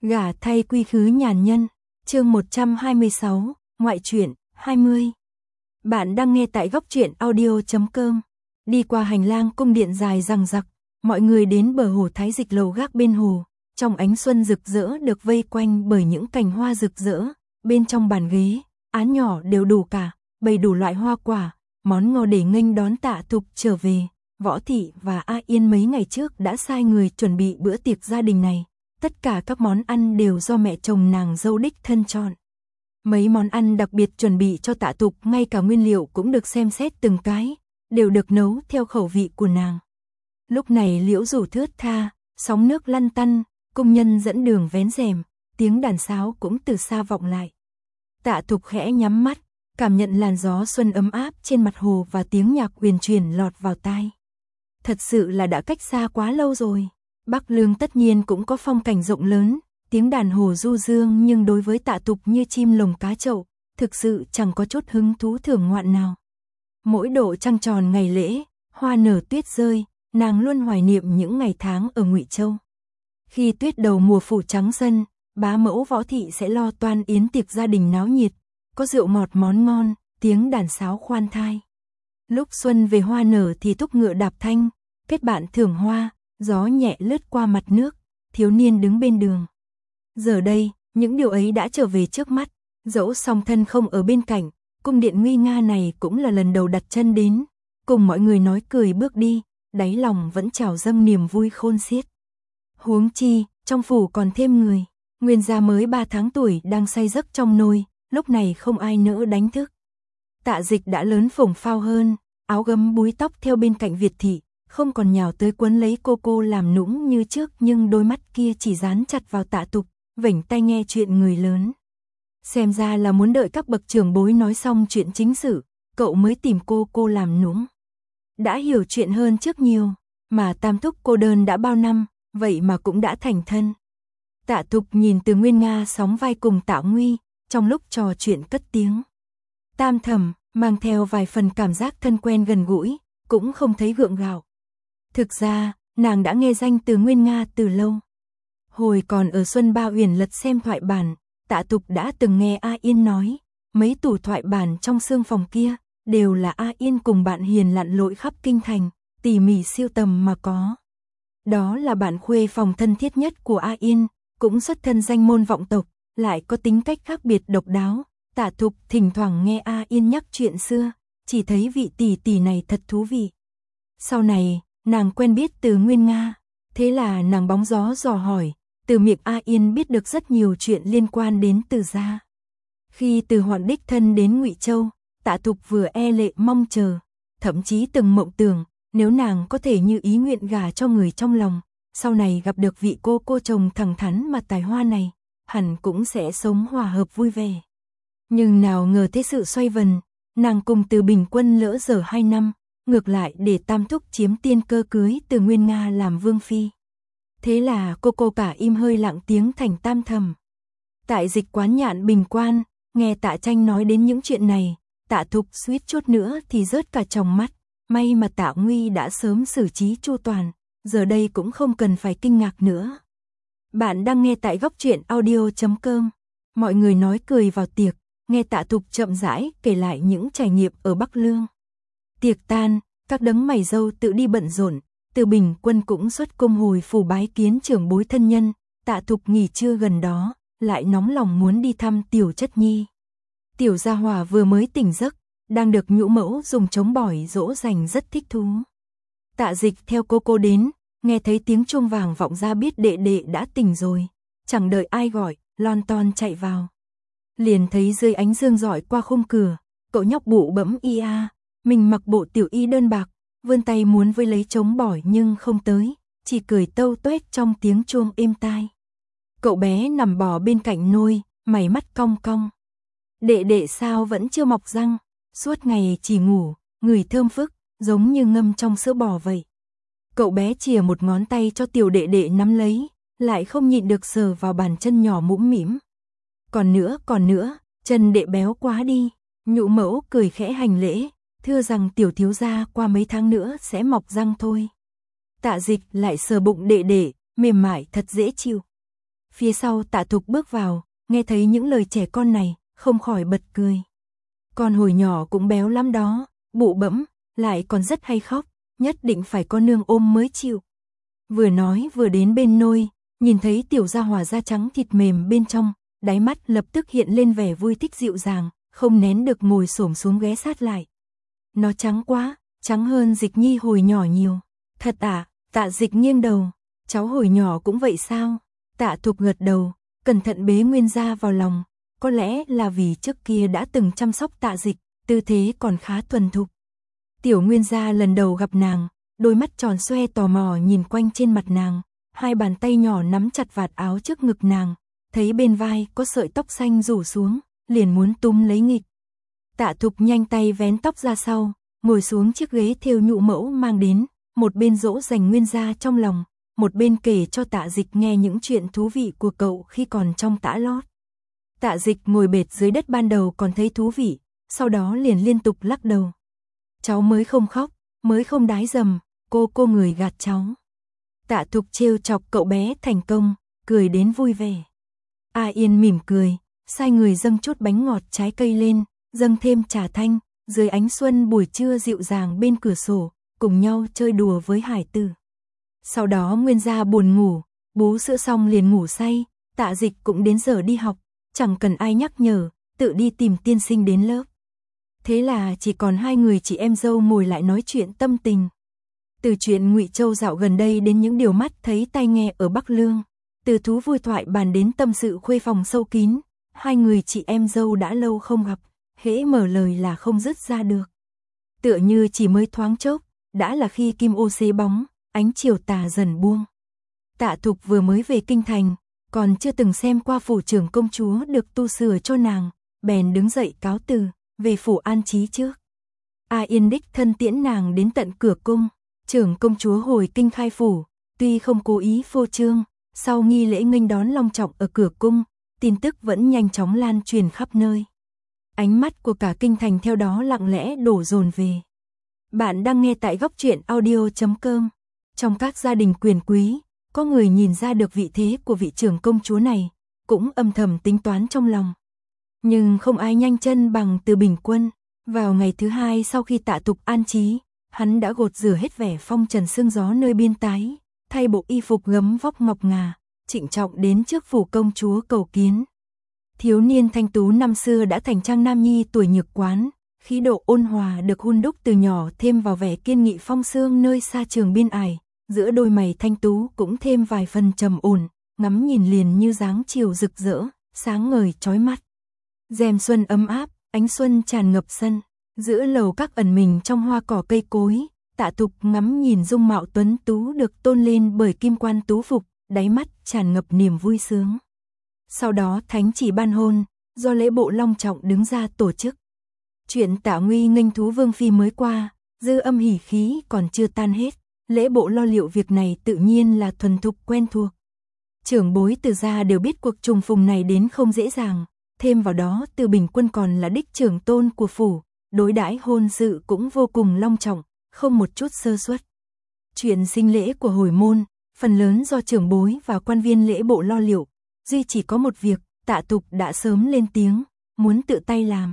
Gả thay quy khứ nhàn nhân, chương 126, ngoại truyện, 20. Bạn đang nghe tại góc truyện audio.com. Đi qua hành lang cung điện dài dằng dặc, mọi người đến bờ hồ Thái Dịch lầu gác bên hồ, trong ánh xuân rực rỡ được vây quanh bởi những cành hoa rực rỡ, bên trong bàn ghế, án nhỏ đều đủ cả, bày đủ loại hoa quả, món ngon để nghênh đón Tạ Thục trở về. Võ Thị và A Yên mấy ngày trước đã sai người chuẩn bị bữa tiệc gia đình này. Tất cả các món ăn đều do mẹ chồng nàng dâu đích thân chọn. Mấy món ăn đặc biệt chuẩn bị cho Tạ Thục, ngay cả nguyên liệu cũng được xem xét từng cái, đều được nấu theo khẩu vị của nàng. Lúc này liễu rủ thướt tha, sóng nước lăn tăn, công nhân dẫn đường vén rèm, tiếng đàn sáo cũng từ xa vọng lại. Tạ Thục khẽ nhắm mắt, cảm nhận làn gió xuân ấm áp trên mặt hồ và tiếng nhạc huyền truyền lọt vào tai. Thật sự là đã cách xa quá lâu rồi. Bắc Lương tất nhiên cũng có phong cảnh rộng lớn, tiếng đàn hồ du dương, nhưng đối với Tạ Thục như chim lồng cá chậu, thực sự chẳng có chút hứng thú thưởng ngoạn nào. Mỗi độ trăng tròn ngày lễ, hoa nở tuyết rơi, nàng luôn hoài niệm những ngày tháng ở Ngụy Châu. Khi tuyết đầu mùa phủ trắng sân, bá mẫu Võ Thị sẽ lo toan yến tiệc gia đình náo nhiệt, có rượu ngọt món ngon, tiếng đàn sáo khoan thai. Lúc xuân về hoa nở thì thúc ngựa đạp thanh, kết bạn thưởng hoa, gió nhẹ lướt qua mặt nước, thiếu niên đứng bên đường. Giờ đây, những điều ấy đã trở về trước mắt, dẫu song thân không ở bên cạnh, cung điện nguy nga này cũng là lần đầu đặt chân đến, cùng mọi người nói cười bước đi, đáy lòng vẫn trào dâng niềm vui khôn xiết. Huống chi, trong phủ còn thêm người, Nguyên gia mới 3 tháng tuổi đang say giấc trong nôi, lúc này không ai nỡ đánh thức. Tạ Dịch đã lớn phổng phao hơn, áo gấm búi tóc theo bên cạnh Việt thị, không còn nhào tới quấn lấy cô làm nũng như trước, nhưng đôi mắt kia chỉ dán chặt vào Tạ Thục, vểnh tai nghe chuyện người lớn. Xem ra là muốn đợi các bậc trưởng bối nói xong chuyện chính sự, cậu mới tìm cô làm nũng. Đã hiểu chuyện hơn trước nhiều, mà Tam Thúc cô đơn đã bao năm, vậy mà cũng đã thành thân. Tạ Thục nhìn Từ Nguyên Nga sóng vai cùng Tạ Nguy, trong lúc trò chuyện cất tiếng tam thầm, mang theo vài phần cảm giác thân quen gần gũi, cũng không thấy gượng gạo. Thực ra, nàng đã nghe danh Từ Nguyên Nga từ lâu. Hồi còn ở Xuân Ba Uyển lật xem thoại bản, Tạ Thục đã từng nghe A Yên nói, mấy tủ thoại bản trong xương phòng kia, đều là A Yên cùng bạn Hiền lặn lội khắp kinh thành, tỉ mỉ siêu tầm mà có. Đó là bạn khuê phòng thân thiết nhất của A Yên, cũng xuất thân danh môn vọng tộc, lại có tính cách khác biệt độc đáo. Tạ Thục thỉnh thoảng nghe A Yên nhắc chuyện xưa, chỉ thấy vị tỷ tỷ này thật thú vị. Sau này, nàng quen biết Từ Nguyên Nga, thế là nàng bóng gió dò hỏi, từ miệng A Yên biết được rất nhiều chuyện liên quan đến Từ gia. Khi Từ Hoạn đích thân đến Ngụy Châu, Tạ Thục vừa e lệ mong chờ, thậm chí từng mộng tưởng, nếu nàng có thể như ý nguyện gả cho người trong lòng, sau này gặp được vị cô chồng thẳng thắn mà tài hoa này, hẳn cũng sẽ sống hòa hợp vui vẻ. Nhưng nào ngờ thế sự xoay vần, nàng cùng Từ Bình Quân lỡ dở 2 năm, ngược lại để Tam Thúc chiếm tiên cơ cưới Từ Nguyên Nga làm vương phi. Thế là cô cả im hơi lặng tiếng thành tam thầm. Tại Dịch quán Nhạn Bình Quan, nghe Tạ Tranh nói đến những chuyện này, Tạ Thục suýt chút nữa thì rớt cả tròng mắt, may mà Tạ Nguy đã sớm xử trí chu toàn, giờ đây cũng không cần phải kinh ngạc nữa. Bạn đang nghe tại góc truyện audio.com. Mọi người nói cười vào tiệc, nghe Tạ Thục chậm rãi kể lại những trải nghiệm ở Bắc Lương. Tiệc tan, các đấng mày râu tự đi bận rộn, Từ Bình Quân cũng xuất cung hồi phủ bái kiến trưởng bối thân nhân. Tạ Thục nghỉ trưa gần đó, lại nóng lòng muốn đi thăm Tiểu Chất Nhi. Tiểu Gia Hòa vừa mới tỉnh giấc, đang được nhũ mẫu dùng trống bỏi dỗ dành rất thích thú. Tạ Dịch theo cô đến, nghe thấy tiếng chuông vàng vọng ra biết đệ đệ đã tỉnh rồi, chẳng đợi ai gọi, lon ton chạy vào. Liền thấy dưới ánh dương rọi qua khung cửa, cậu nhóc bụ bẫm ia, mình mặc bộ tiểu y đơn bạc, vươn tay muốn với lấy trống bỏi nhưng không tới, chỉ cười tâu tuét trong tiếng chuông êm tai. Cậu bé nằm bò bên cạnh nôi, mày mắt cong cong. Đệ đệ sao vẫn chưa mọc răng, suốt ngày chỉ ngủ, người thơm phức, giống như ngâm trong sữa bò vậy. Cậu bé chìa một ngón tay cho tiểu đệ đệ nắm lấy, lại không nhịn được sờ vào bàn chân nhỏ mũm mĩm. Còn nữa, chân đệ béo quá đi. Nhũ mẫu cười khẽ hành lễ, thưa rằng tiểu thiếu gia qua mấy tháng nữa sẽ mọc răng thôi. Tạ Dịch lại sờ bụng đệ đệ, mềm mại thật dễ chịu. Phía sau Tạ Thục bước vào, nghe thấy những lời trẻ con này, không khỏi bật cười. Con hồi nhỏ cũng béo lắm đó, bụ bẫm, lại còn rất hay khóc, nhất định phải có nương ôm mới chịu. Vừa nói vừa đến bên nôi, nhìn thấy tiểu gia hỏa da trắng thịt mềm bên trong, đáy mắt lập tức hiện lên vẻ vui thích dịu dàng, không nén được ngồi xổm xuống ghé sát lại. Nó trắng quá, trắng hơn Dịch Nhi hồi nhỏ nhiều. Thật à? Tạ Dịch nghiêng đầu, cháu hồi nhỏ cũng vậy sao? Tạ Thục gật đầu, cẩn thận bế Nguyên Gia vào lòng, có lẽ là vì trước kia đã từng chăm sóc Tạ Dịch, tư thế còn khá thuần thục. Tiểu Nguyên Gia lần đầu gặp nàng, đôi mắt tròn xoe tò mò nhìn quanh trên mặt nàng, hai bàn tay nhỏ nắm chặt vạt áo trước ngực nàng, thấy bên vai có sợi tóc xanh rủ xuống, liền muốn túm lấy nghịch. Tạ Thục nhanh tay vén tóc ra sau, ngồi xuống chiếc ghế thêu nhũ mẫu mang đến, một bên dỗ dành Nguyên Gia trong lòng, một bên kể cho Tạ Dịch nghe những chuyện thú vị của cậu khi còn trong tã lót. Tạ Dịch ngồi bệt dưới đất ban đầu còn thấy thú vị, sau đó liền liên tục lắc đầu. Cháu mới không khóc, mới không đái dầm, cô người gạt cháu. Tạ Thục trêu chọc cậu bé thành công, cười đến vui vẻ. A Yên mỉm cười, sai người dâng chút bánh ngọt trái cây lên, dâng thêm trà thanh, dưới ánh xuân buổi trưa dịu dàng bên cửa sổ, cùng nhau chơi đùa với hải tử. Sau đó Nguyên Gia buồn ngủ, bú sữa xong liền ngủ say, Tạ Dịch cũng đến giờ đi học, chẳng cần ai nhắc nhở, tự đi tìm tiên sinh đến lớp. Thế là chỉ còn hai người chị em dâu ngồi lại nói chuyện tâm tình. Từ chuyện Ngụy Châu dạo gần đây đến những điều mắt thấy tai nghe ở Bắc Lương, từ thú vui thoại bàn đến tâm sự khuê phòng sâu kín, hai người chị em dâu đã lâu không gặp, hễ mở lời là không dứt ra được. Tựa như chỉ mới thoáng chốc, đã là khi kim ô xế bóng, ánh chiều tà dần buông. Tạ Thục vừa mới về kinh thành, còn chưa từng xem qua phủ trưởng công chúa được tu sửa cho nàng, bèn đứng dậy cáo từ, về phủ an trí trước. A Yên đích thân tiễn nàng đến tận cửa cung, trưởng công chúa hồi kinh khai phủ, tuy không cố ý phô trương, sau nghi lễ nghênh đón long trọng ở cửa cung, tin tức vẫn nhanh chóng lan truyền khắp nơi. Ánh mắt của cả kinh thành theo đó lặng lẽ đổ dồn về. Bạn đang nghe tại goctruyện.audio.com. Trong các gia đình quyền quý, có người nhìn ra được vị thế của vị trưởng công chúa này, cũng âm thầm tính toán trong lòng. Nhưng không ai nhanh chân bằng Từ Bình Quân. Vào ngày thứ hai sau khi Tạ Thục an trí, hắn đã gột rửa hết vẻ phong trần sương gió nơi biên tái, thay bộ y phục gấm vóc ngọc ngà, trịnh trọng đến trước phủ công chúa cầu kiến. Thiếu niên thanh tú năm xưa đã thành trang nam nhi tuổi nhược quán, khí độ ôn hòa được hun đúc từ nhỏ thêm vào vẻ kiên nghị phong sương nơi xa trường biên ải, giữa đôi mày thanh tú cũng thêm vài phần trầm ổn, ngắm nhìn liền như dáng chiều rực rỡ, sáng ngời chói mắt. Rèm xuân ấm áp, ánh xuân tràn ngập sân, giữa lầu các ẩn mình trong hoa cỏ cây cối, Tạ Thục ngắm nhìn dung mạo tuấn tú được tôn lên bởi kim quan tú phục, đáy mắt tràn ngập niềm vui sướng. Sau đó thánh chỉ ban hôn, do lễ bộ long trọng đứng ra tổ chức. Chuyện Tạ Nguy nghênh thú vương phi mới qua, dư âm hỉ khí còn chưa tan hết, lễ bộ lo liệu việc này tự nhiên là thuần thục quen thuộc. Trưởng bối Từ gia đều biết cuộc trùng phùng này đến không dễ dàng, thêm vào đó Từ Bình Quân còn là đích trưởng tôn của phủ, đối đãi hôn sự cũng vô cùng long trọng, không một chút sơ suất. Chuyện sinh lễ của hồi môn, phần lớn do trưởng bối và quan viên lễ bộ lo liệu, duy chỉ có một việc, Tạ Thục đã sớm lên tiếng, muốn tự tay làm.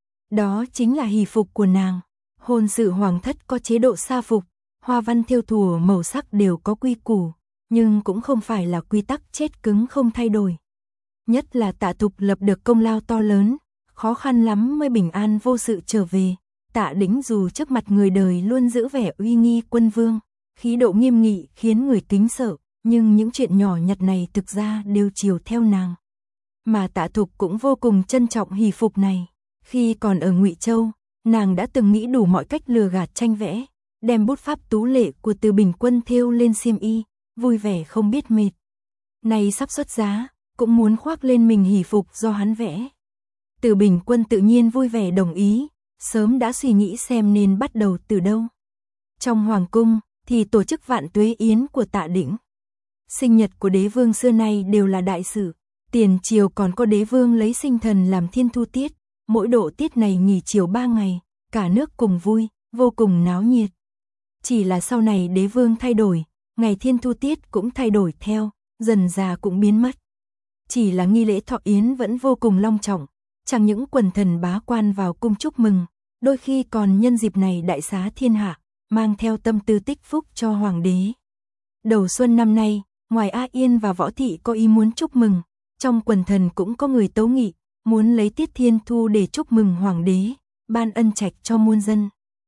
Đó chính là hỷ phục của nàng. Hôn sự hoàng thất có chế độ sa phục, hoa văn thêu thùa màu sắc đều có quy củ, nhưng cũng không phải là quy tắc chết cứng không thay đổi. Nhất là Tạ Thục lập được công lao to lớn, khó khăn lắm mới bình an vô sự trở về. Tạ Đĩnh dù trước mặt người đời luôn giữ vẻ uy nghi quân vương, khí độ nghiêm nghị khiến người kính sợ, nhưng những chuyện nhỏ nhặt này thực ra đều chiều theo nàng. Mà Tạ Thục cũng vô cùng trân trọng hỷ phục này. Khi còn ở Ngụy Châu, nàng đã từng nghĩ đủ mọi cách lừa gạt tranh vẽ, đem bút pháp tú lệ của Từ Bình Quân thêu lên xiêm y, vui vẻ không biết mệt. Nay sắp xuất giá, cũng muốn khoác lên mình hỷ phục do hắn vẽ. Từ Bình Quân tự nhiên vui vẻ đồng ý, sớm đã suy nghĩ xem nên bắt đầu từ đâu. Trong hoàng cung thì tổ chức vạn tuế yến của Tạ Đĩnh. Sinh nhật của đế vương xưa nay đều là đại sự, tiền triều còn có đế vương lấy sinh thần làm thiên thu tiết, mỗi độ tiết này nghỉ chiều 3 ngày, cả nước cùng vui, vô cùng náo nhiệt. Chỉ là sau này đế vương thay đổi, ngày thiên thu tiết cũng thay đổi theo, dần già cũng biến mất. Chỉ là nghi lễ thọ yến vẫn vô cùng long trọng, chẳng những quần thần bá quan vào cung chúc mừng, đôi khi còn nhân dịp này đại xá thiên hạ, mang theo tâm tư tích phúc cho hoàng đế. Đầu xuân năm nay, ngoài A Yên và Võ Thị có ý muốn chúc mừng, trong quần thần cũng có người tấu nghị, muốn lấy tiết thiên thu để chúc mừng hoàng đế, ban ân trạch cho muôn dân.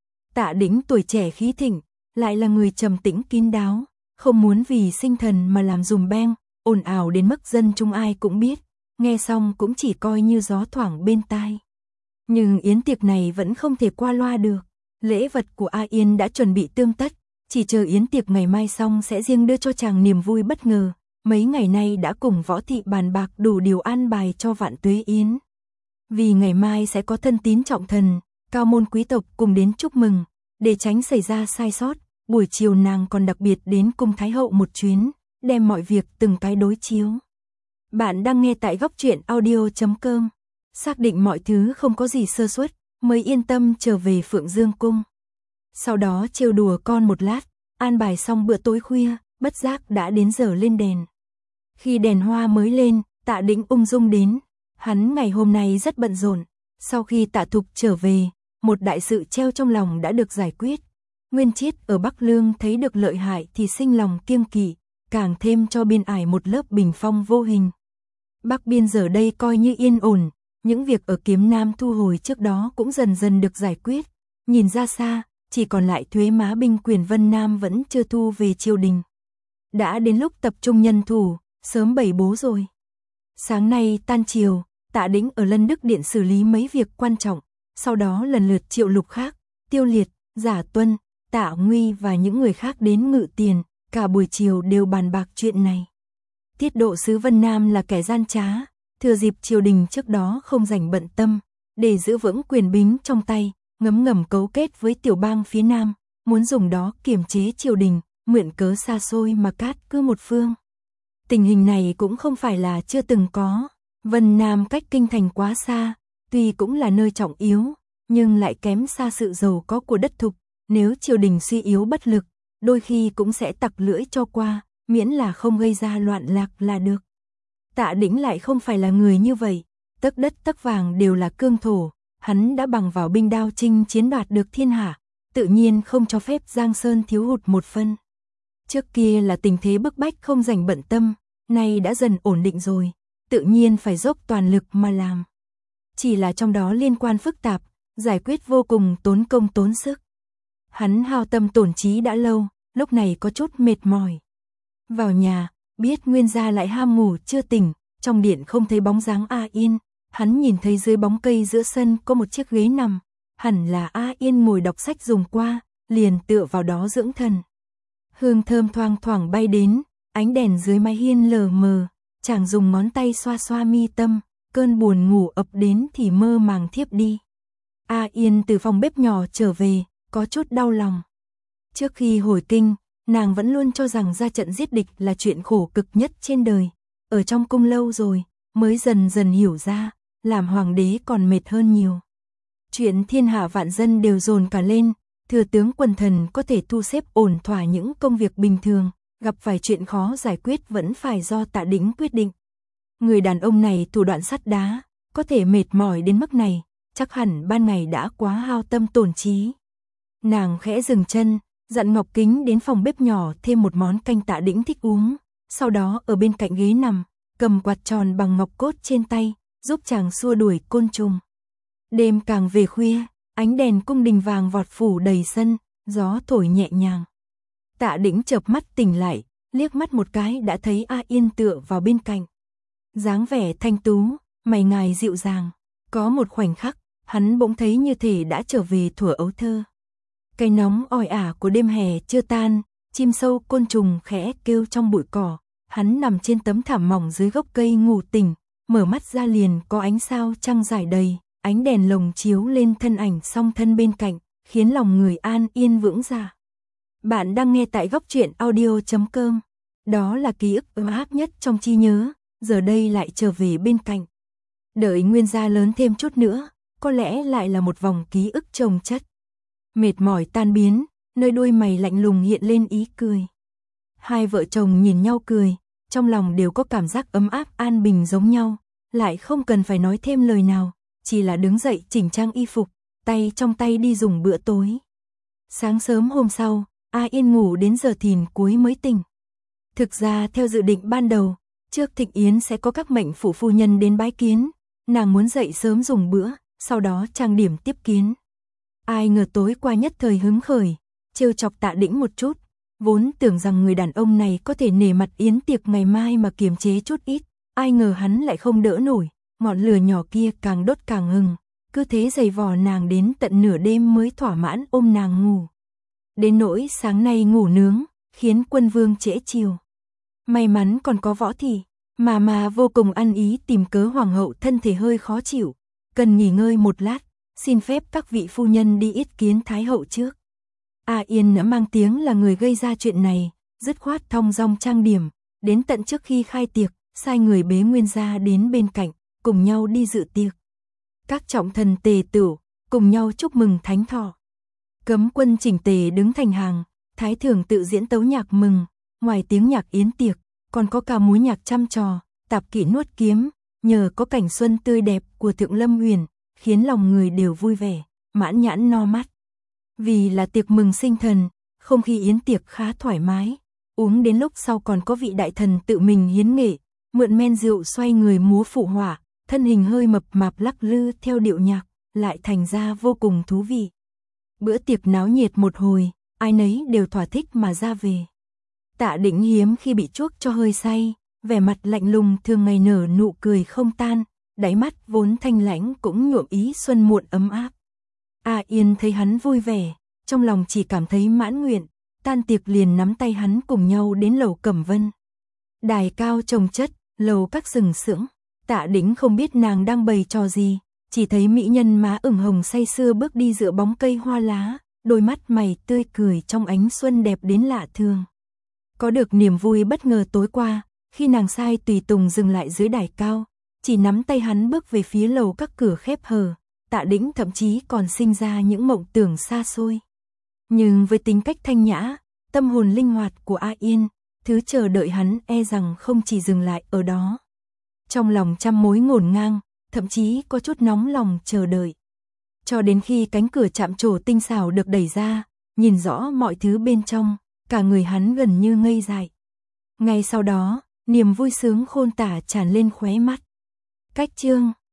Tạ Đĩnh tuổi trẻ khí thịnh, lại là người trầm tĩnh kín đáo, không muốn vì sinh thần mà làm dùm beng, ồn ào đến mức dân chúng ai cũng biết, nghe xong cũng chỉ coi như gió thoảng bên tai. Nhưng yến tiệc này vẫn không thể qua loa được, lễ vật của A Yên đã chuẩn bị tươm tất, chỉ chờ yến tiệc ngày mai xong sẽ riêng đưa cho chàng niềm vui bất ngờ, mấy ngày nay đã cùng Võ Thị bàn bạc đủ điều an bài cho vạn tuế yến. Vì ngày mai sẽ có thân tín trọng thần, cao môn quý tộc cùng đến chúc mừng, để tránh xảy ra sai sót, buổi chiều nàng còn đặc biệt đến cung Thái Hậu một chuyến, đem mọi việc từng cái đối chiếu. Bạn đang nghe tại góc truyện audio.com, xác định mọi thứ không có gì sơ suất, mới yên tâm trở về Phượng Dương cung. Sau đó trêu đùa con một lát, an bài xong bữa tối khuya, bất giác đã đến giờ lên đèn. Khi đèn hoa mới lên, Tạ Đĩnh ung dung đến, hắn ngày hôm nay rất bận rộn, sau khi Tạ Thục trở về, một đại sự treo trong lòng đã được giải quyết. Nguyên Chiết ở Bắc Lương thấy được lợi hại thì sinh lòng kiêng kỵ, càng thêm cho biên ải một lớp bình phong vô hình. Bắc Biên giờ đây coi như yên ổn, những việc ở Kiếm Nam thu hồi trước đó cũng dần dần được giải quyết. Nhìn ra xa, chỉ còn lại thuế má binh quyền Vân Nam vẫn chưa thu về triều đình. Đã đến lúc tập trung nhân thủ, sớm bày bố rồi. Sáng nay tan chiều, Tạ Đĩnh ở Lân Đức Điện xử lý mấy việc quan trọng, sau đó lần lượt triệu Lục Khác, Tiêu Liệt, Giả Tuân, Tạ Nguy và những người khác đến Ngự Tiền, cả buổi chiều đều bàn bạc chuyện này. Tiết độ sứ Vân Nam là kẻ gian trá, thừa dịp triều đình trước đó không rảnh bận tâm, để giữ vững quyền bính trong tay, ngấm ngầm cấu kết với tiểu bang phía Nam, muốn dùng đó kiềm chế triều đình, mượn cớ xa xôi mà cát cứ một phương. Tình hình này cũng không phải là chưa từng có, Vân Nam cách kinh thành quá xa, tuy cũng là nơi trọng yếu, nhưng lại kém xa sự giàu có của đất Thục, nếu triều đình suy yếu bất lực, đôi khi cũng sẽ tặc lưỡi cho qua, miễn là không gây ra loạn lạc là được. Tạ Đĩnh lại không phải là người như vậy, tấc đất tấc vàng đều là cương thổ, hắn đã bằng vào binh đao chinh chiến đoạt được thiên hạ, tự nhiên không cho phép Giang Sơn thiếu hụt một phân. Trước kia là tình thế bức bách không rảnh bận tâm, nay đã dần ổn định rồi, tự nhiên phải dốc toàn lực mà làm. Chỉ là trong đó liên quan phức tạp, giải quyết vô cùng tốn công tốn sức. Hắn hao tâm tổn trí đã lâu, lúc này có chút mệt mỏi. Vào nhà, biết Nguyên gia lại ham ngủ chưa tỉnh, trong điện không thấy bóng dáng A Yên, hắn nhìn thấy dưới bóng cây giữa sân có một chiếc ghế nằm, hẳn là A Yên ngồi đọc sách dùng qua, liền tựa vào đó dưỡng thần. Hương thơm thoang thoảng bay đến, ánh đèn dưới mái hiên lờ mờ, chàng dùng ngón tay xoa xoa mi tâm, cơn buồn ngủ ập đến thì mơ màng thiếp đi. A Yên từ phòng bếp nhỏ trở về, có chút đau lòng. Trước khi hồi kinh, nàng vẫn luôn cho rằng ra trận giết địch là chuyện khổ cực nhất trên đời. Ở trong cung lâu rồi, mới dần dần hiểu ra, làm hoàng đế còn mệt hơn nhiều. Chuyện thiên hạ vạn dân đều dồn cả lên, thừa tướng quần thần có thể thu xếp ổn thỏa những công việc bình thường, gặp phải chuyện khó giải quyết vẫn phải do Tạ Đĩnh quyết định. Người đàn ông này thủ đoạn sắt đá, có thể mệt mỏi đến mức này, chắc hẳn ban ngày đã quá hao tâm tổn trí. Nàng khẽ dừng chân, dặn Ngọc Kính đến phòng bếp nhỏ thêm một món canh Tạ Đĩnh thích uống, sau đó ở bên cạnh ghế nằm, cầm quạt tròn bằng ngọc cốt trên tay, giúp chàng xua đuổi côn trùng. Đêm càng về khuya, ánh đèn cung đình vàng vọt phủ đầy sân, gió thổi nhẹ nhàng. Tạ Đĩnh chợp mắt tỉnh lại, liếc mắt một cái đã thấy A Yên tựa vào bên cạnh. Dáng vẻ thanh tú, mày ngài dịu dàng, có một khoảnh khắc, hắn bỗng thấy như thể đã trở về thuở ấu thơ. Cái nóng oi ả của đêm hè chưa tan, chim sâu côn trùng khẽ kêu trong bụi cỏ, hắn nằm trên tấm thảm mỏng dưới gốc cây ngủ tỉnh, mở mắt ra liền có ánh sao trăng rải đầy, ánh đèn lồng chiếu lên thân ảnh song thân bên cạnh, khiến lòng người an yên vững dạ. Bạn đang nghe tại góc truyện audio.com. Đó là ký ức ấm áp nhất trong trí nhớ, giờ đây lại trở về bên cạnh. Đợi Nguyên gia lớn thêm chút nữa, có lẽ lại là một vòng ký ức chồng chất. Mệt mỏi tan biến, nơi đôi mày lạnh lùng hiện lên ý cười. Hai vợ chồng nhìn nhau cười, trong lòng đều có cảm giác ấm áp an bình giống nhau, lại không cần phải nói thêm lời nào, chỉ là đứng dậy chỉnh trang y phục, tay trong tay đi dùng bữa tối. Sáng sớm hôm sau, A Yên ngủ đến giờ thìn cuối mới tỉnh. Thực ra theo dự định ban đầu, trước thịnh yến sẽ có các mệnh phủ phu nhân đến bái kiến, nàng muốn dậy sớm dùng bữa, sau đó trang điểm tiếp kiến. Ai ngờ tối qua nhất thời hứng khởi, trêu chọc Tạ Đĩnh một chút, vốn tưởng rằng người đàn ông này có thể nể mặt yến tiệc ngày mai mà kiềm chế chút ít, ai ngờ hắn lại không đỡ nổi, ngọn lửa nhỏ kia càng đốt càng hừng, cứ thế giày vò nàng đến tận nửa đêm mới thỏa mãn ôm nàng ngủ. Đến nỗi sáng nay ngủ nướng, khiến quân vương trễ chiều. May mắn còn có Võ Thị, mà vô cùng ăn ý tìm cớ hoàng hậu thân thể hơi khó chịu, cần nghỉ ngơi một lát, xin phép các vị phu nhân đi yết kiến thái hậu trước. A Yên đã mang tiếng là người gây ra chuyện này, dứt khoát thong dong trang điểm, đến tận trước khi khai tiệc, sai người bế Nguyên gia đến bên cạnh, cùng nhau đi dự tiệc. Các trọng thần tề tửu, cùng nhau chúc mừng thánh thọ. Cấm quân chỉnh tề đứng thành hàng, thái thưởng tự diễn tấu nhạc mừng, ngoài tiếng nhạc yến tiệc, còn có ca múa nhạc chăm trò, tạp kỹ nuốt kiếm, nhờ có cảnh xuân tươi đẹp của Thượng Lâm Huyền, khiến lòng người đều vui vẻ, mãn nhãn no mắt. Vì là tiệc mừng sinh thần, không khí yến tiệc khá thoải mái, uống đến lúc sau còn có vị đại thần tự mình hiến nghệ, mượn men rượu xoay người múa phụ họa, thân hình hơi mập mạp lắc lư theo điệu nhạc, lại thành ra vô cùng thú vị. Bữa tiệc náo nhiệt một hồi, ai nấy đều thỏa thích mà ra về. Tạ Đĩnh hiếm khi bị chuốc cho hơi say, vẻ mặt lạnh lùng thường ngày nở nụ cười không tan, đáy mắt vốn thanh lãnh cũng nhuộm ý xuân muộn ấm áp. A Yên thấy hắn vui vẻ, trong lòng chỉ cảm thấy mãn nguyện, tan tiệc liền nắm tay hắn cùng nhau đến lầu Cẩm Vân. Đài cao chồng chất, lầu các sừng sững, Tạ Đĩnh không biết nàng đang bày trò gì, chỉ thấy mỹ nhân má ửng hồng say sưa bước đi giữa bóng cây hoa lá, đôi mắt mày tươi cười trong ánh xuân đẹp đến lạ thường. Có được niềm vui bất ngờ tối qua, khi nàng sai tùy tùng dừng lại dưới đài cao, chỉ nắm tay hắn bước về phía lầu các cửa khép hờ, Tạ Đĩnh thậm chí còn sinh ra những mộng tưởng xa xôi. Nhưng với tính cách thanh nhã, tâm hồn linh hoạt của A Yên, thứ chờ đợi hắn e rằng không chỉ dừng lại ở đó. Trong lòng trăm mối ngổn ngang, thậm chí có chút nóng lòng chờ đợi. Cho đến khi cánh cửa chạm trổ tinh xảo được đẩy ra, nhìn rõ mọi thứ bên trong, cả người hắn gần như ngây dại. Ngay sau đó, niềm vui sướng khôn tả tràn lên khóe mắt. Cách chương